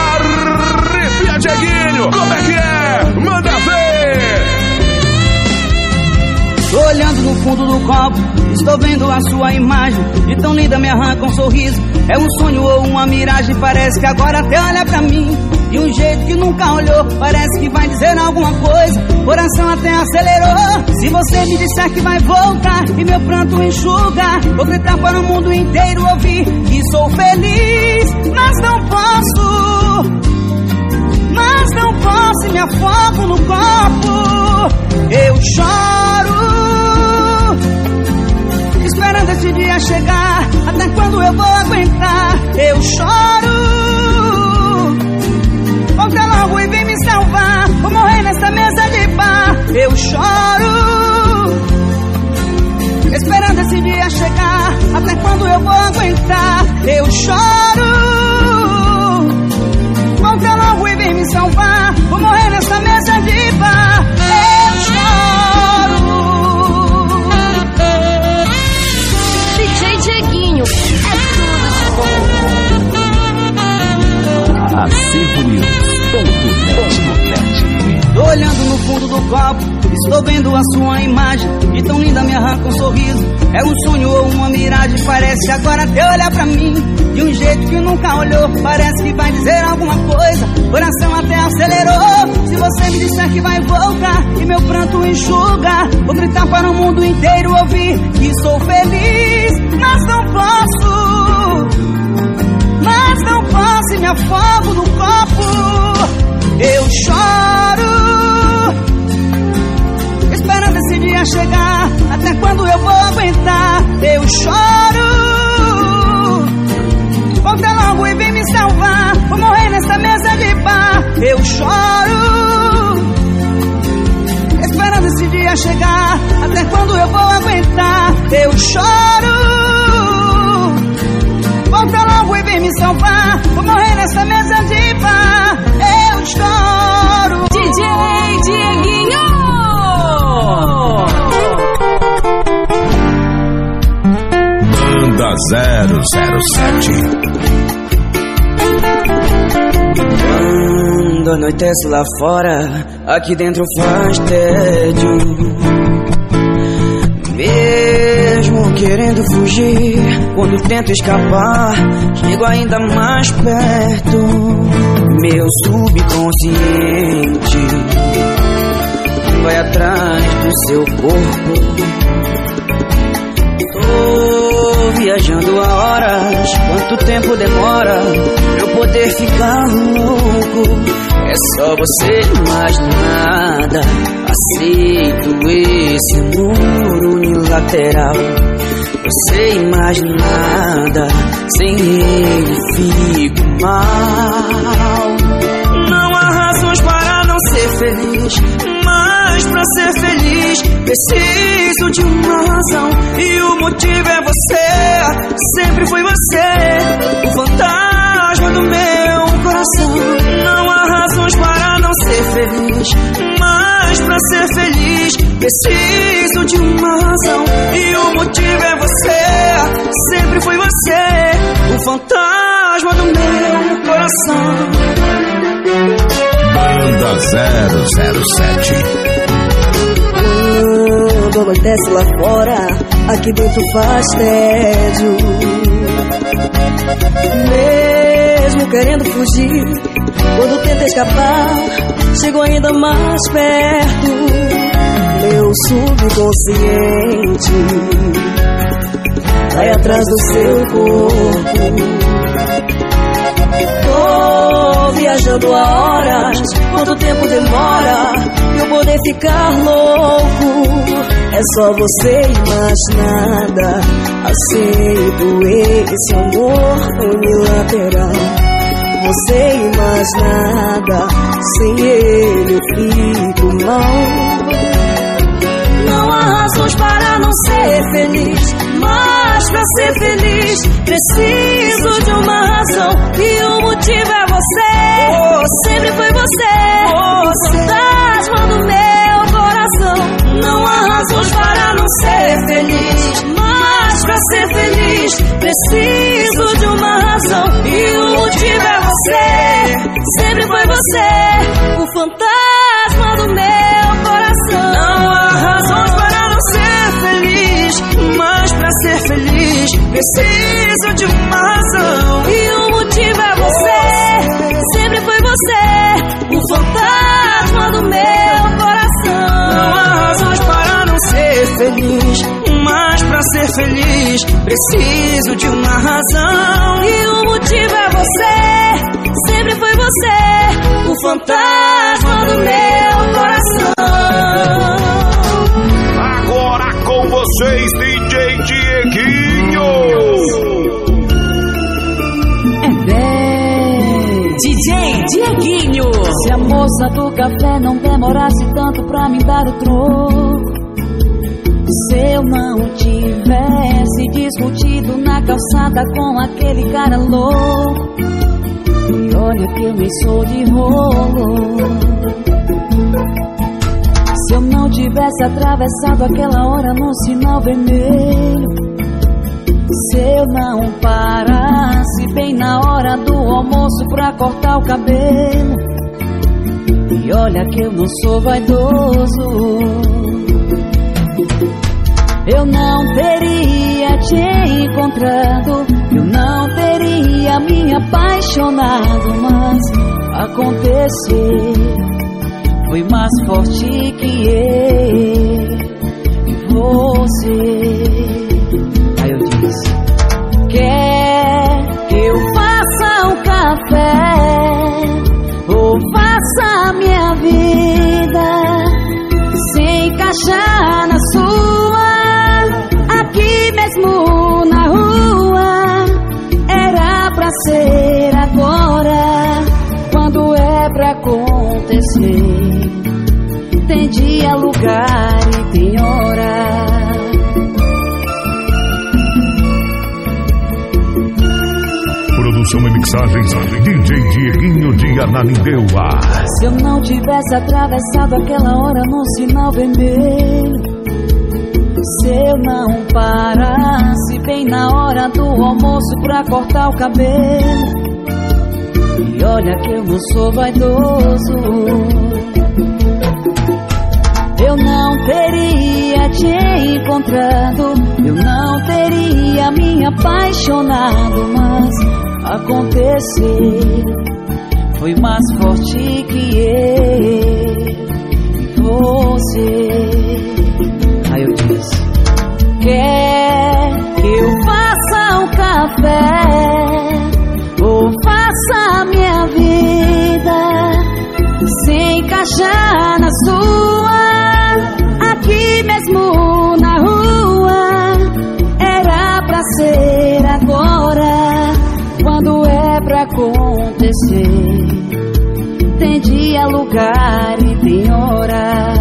[SPEAKER 1] Arrepia, Dieguinho! Como é que é? Manda ver!
[SPEAKER 5] fundo do copo, estou vendo a sua imagem. De tão linda me arranca um sorriso. É um sonho ou uma miragem? Parece que agora até olha pra mim de um jeito que nunca olhou. Parece que vai dizer alguma coisa, coração até acelerou. Se você me disser que vai voltar e meu pranto enxugar, vou gritar para o mundo inteiro ouvir que sou feliz. Mas não posso, mas não posso e me afogo no copo. Eu choro, esperando esse dia chegar. Até quando eu vou aguentar? Eu choro. Volta logo e vem me salvar. Vou morrer nessa mesa de bar. Eu choro, esperando esse dia chegar. Até quando eu vou aguentar? Eu choro. Volta logo e vem me salvar. Vou morrer nessa mesa de bar. Eu choro.
[SPEAKER 4] D J Dieguinho, é tudo de bom.
[SPEAKER 1] Acervo News.
[SPEAKER 5] Tô olhando no fundo do copo, estou vendo a sua imagem. De tão linda me arranca um sorriso. É um sonho ou uma miragem? Parece agora até olhar pra mim de um jeito que nunca olhou. Parece que vai dizer alguma coisa, coração até acelerou. Se você me disser que vai voltar e meu pranto enxugar, vou gritar para o mundo inteiro ouvir que sou feliz. Mas não posso, mas não posso e me afogo no copo. Eu choro, esperando esse dia chegar. Até quando eu vou aguentar? Eu choro. Volta logo e vem me salvar. Vou morrer nessa mesa de bar. Eu choro, esperando esse dia chegar. Até quando eu vou aguentar? Eu choro. Volta logo e vem me salvar. Vou morrer nessa mesa de bar. Eu choro.
[SPEAKER 4] D J Dieguinho.
[SPEAKER 1] Banda zero zero sete.
[SPEAKER 3] Quando anoitece lá fora, aqui dentro faz tédio. Mesmo querendo fugir, quando tento escapar, chego ainda mais perto. Meu subconsciente vai atrás do seu corpo. Tô viajando há horas, quanto tempo demora pra eu poder ficar louco? É só você e mais nada. Aceito esse amor unilateral. Você e mais nada. Sem ele fico mal. Não há razões para não ser feliz, mas pra ser feliz preciso de uma razão. E o motivo é você. Sempre foi você, o fantasma do meu coração. Não há razões para não ser feliz, mas pra ser feliz preciso de uma razão. E o motivo é você. Sempre foi você, o fantasma do meu coração.
[SPEAKER 1] Banda zero zero sete.
[SPEAKER 6] Quando anoitece lá fora, aqui dentro faz tédio. Mesmo querendo fugir, quando tenta escapar, chego ainda mais perto. Meu subconsciente vai atrás do seu corpo. Tô viajando há horas, quanto tempo demora pra eu poder ficar louco? É só você e mais nada. Aceito esse amor unilateral. Você e mais nada. Sem ele eu fico mal. Não há razões para não ser feliz, mas pra ser feliz preciso de uma razão. E o motivo é você. Oh, sempre foi você, oh, fantasma do meu coração. Não há razões para não ser feliz, mas pra ser feliz preciso de uma razão. E o motivo é você. Sempre foi você, o fantasma do meu coração.
[SPEAKER 3] Não há razões para não ser feliz, preciso de uma razão.
[SPEAKER 6] E o motivo é você, sempre foi você, o fantasma do meu coração.
[SPEAKER 3] Não há razões para não ser feliz, mas pra ser feliz preciso de uma razão.
[SPEAKER 6] E o motivo é você, sempre foi você, o fantasma do meu coração.
[SPEAKER 1] Agora com vocês, D J Dieguinho.
[SPEAKER 4] É bem. D J Dieguinho.
[SPEAKER 6] Se a moça do café não demorasse tanto pra me dar o troco, se eu não tivesse discutido na calçada com aquele cara louco, e olha que eu nem sou de rolo. Se eu não tivesse atravessado aquela hora no sinal vermelho, se eu não parasse bem na hora do almoço pra cortar o cabelo, e olha que eu não sou vaidoso, eu não teria te encontrado, eu não teria me apaixonado, mas aconteceu, foi mais forte que eu e você. Aí eu disse: quer que eu faça um café ou faça minha vida sem encaixar na sua? Aqui mesmo na rua era pra ser agora. Quando é pra acontecer, tem dia, lugar e tem hora.
[SPEAKER 1] Produção e mixagens D J Dieguinho de Ananindeua.
[SPEAKER 6] Se eu não tivesse atravessado aquela hora no sinal vermelho, se eu não parasse bem na hora do almoço pra cortar o cabelo, e olha que eu não sou vaidoso, eu não teria te encontrado, eu não teria me apaixonado, mas aconteceu, foi mais forte que eu e você. Aí eu disse: quer que eu faça um café ou faça minha vida sem encaixar na sua? Aqui mesmo na rua era pra ser agora. Quando é pra acontecer, tem dia, lugar e tem hora.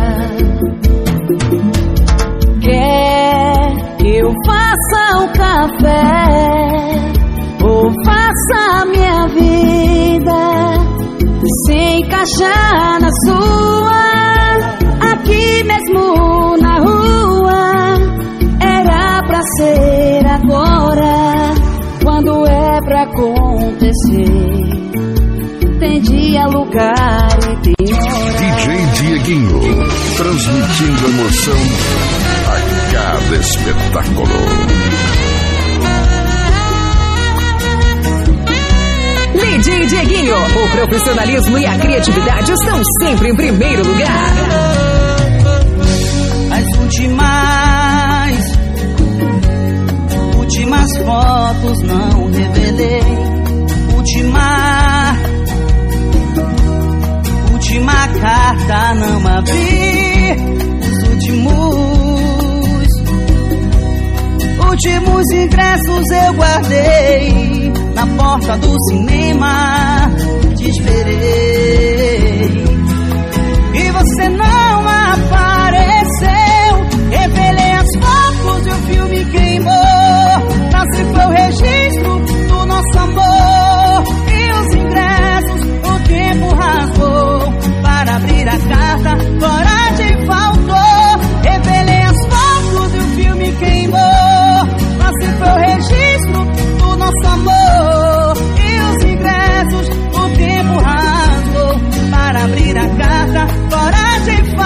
[SPEAKER 6] Quer que eu faça um café ou faça minha vida sem encaixar na sua? Aqui mesmo na rua era pra ser agora. Quando é pra acontecer, tem dia, lugar e tem hora.
[SPEAKER 1] D J Dieguinho, transmitindo emoção a cada espetáculo.
[SPEAKER 4] D J Dieguinho, o profissionalismo e a criatividade estão sempre em primeiro lugar.
[SPEAKER 5] As últimas, últimas fotos não revelei. Última, última carta não abri. Os últimos, últimos ingressos eu guardei na porta do cinema. Te esperei e você não apareceu. Revelei as fotos e o filme queimou. Nasce foi o registro do nosso amor. E os ingressos o tempo rasgou. Para abrir a carta, coragem faltou. Revelei as fotos e o filme queimou. Nasce foi o registro do nosso amor. E os ingressos o tempo rasgou. Para abrir a carta, coragem faltou.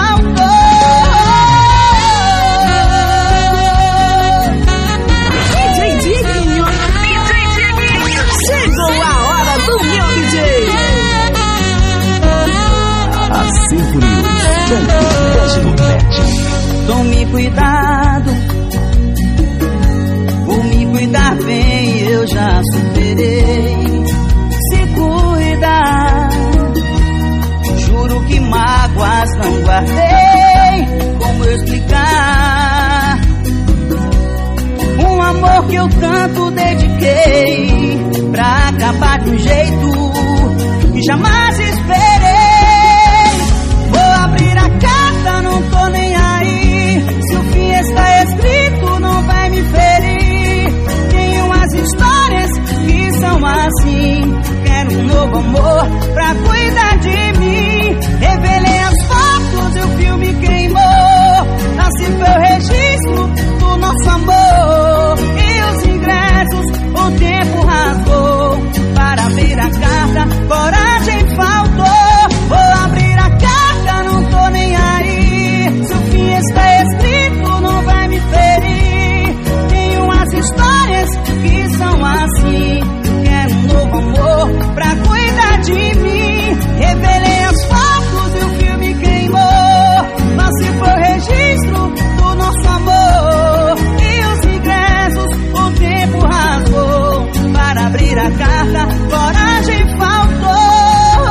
[SPEAKER 5] que eu tanto dediquei pra acabar de um jeito que jamais esperei. Vou abrir a carta, não tô nem aí. Se o fim está escrito, não vai me ferir. Tenho umas histórias que são assim. Quero um novo amor pra cuidar de mim. Revelei as fotos e o filme queimou. Assim foi o registro do nosso amor. E os ingressos o tempo rasgou. Para abrir a carta, coragem faltou. Vou abrir a carta, não tô nem aí. Se o fim está escrito, não vai me ferir. Tenho umas histórias que são assim. Quero um novo amor pra cuidar de mim. Revelei as fotos e o filme queimou. Mas se for o registro do nosso amor. E os ingressos o tempo rasgou. Para abrir a carta, coragem faltou.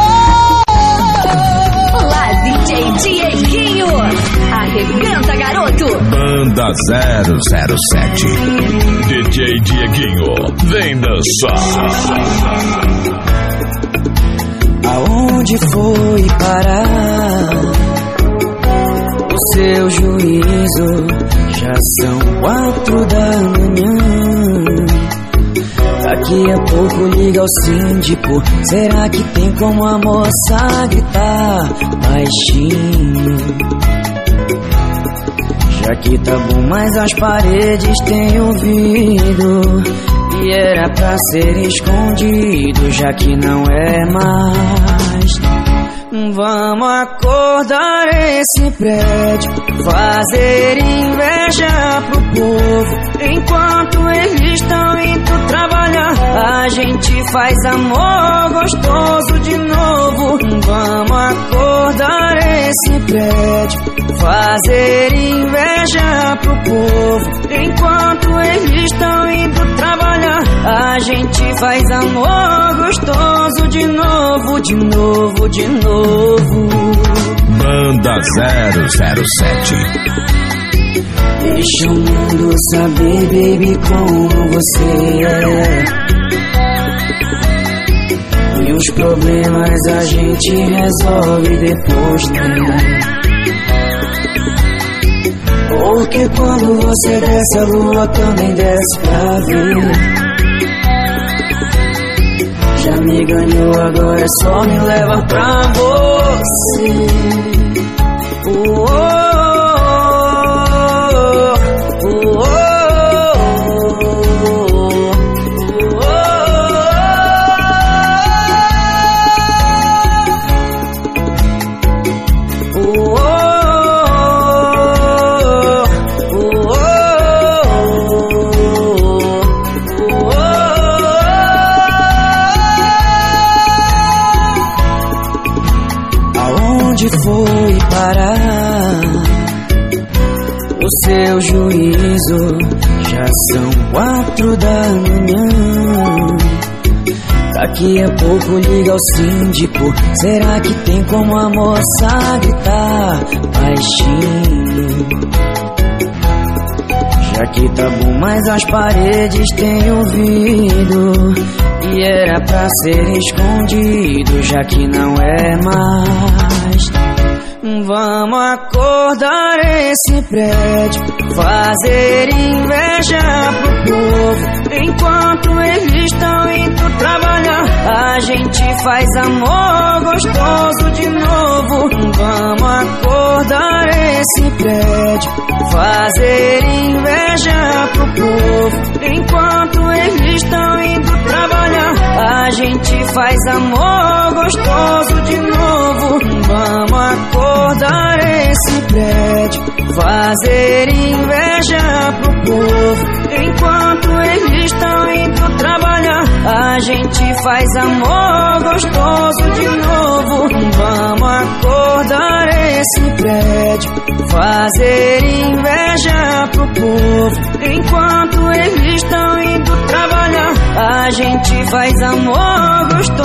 [SPEAKER 4] Olá, D J Dieguinho. Arrebenta, garoto.
[SPEAKER 1] Banda zero zero sete. D J Dieguinho, vem dançar.
[SPEAKER 3] Aonde foi parar o seu juízo? Já são quatro da manhã. Daqui a pouco liga ao síndico. Será que tem como a moça gritar baixinho? Já que tá bom, mas as paredes têm ouvido. E era pra ser escondido, já que não é mais. Vamos acordar esse prédio, fazer inveja pro povo. Enquanto eles estão indo trabalhar, a gente faz amor gostoso de novo. Vamos acordar esse prédio, fazer inveja pro povo. Enquanto eles estão indo trabalhar, a gente faz amor gostoso de novo, de novo, de novo.
[SPEAKER 1] Banda zero zero sete.
[SPEAKER 3] Deixa o mundo saber, baby, como você é. E os problemas a gente resolve depois, né? Porque quando você desce, a lua também desce pra ver. Já me ganhou, agora é só me levar pra você. Oh, oh, oh, oh, foi parar o seu juízo? Já são quatro da manhã. Daqui a pouco liga ao síndico. Será que tem como a moça gritar baixinho? Já que tá bom, mas as paredes têm ouvido. E era pra ser escondido, já que não é mais. Vamos acordar esse prédio, fazer inveja pro povo. Enquanto eles estão indo trabalhar, a gente faz amor gostoso de novo. Vamos acordar esse prédio, fazer inveja pro povo. Enquanto eles estão indo trabalhar, a gente faz amor gostoso de novo. Vamos acordar esse prédio, fazer inveja pro povo. Enquanto eles estão indo trabalhar, a gente faz amor gostoso de novo. Vamos acordar esse prédio, fazer inveja pro povo. Enquanto eles estão indo trabalhar, a gente faz amor gostoso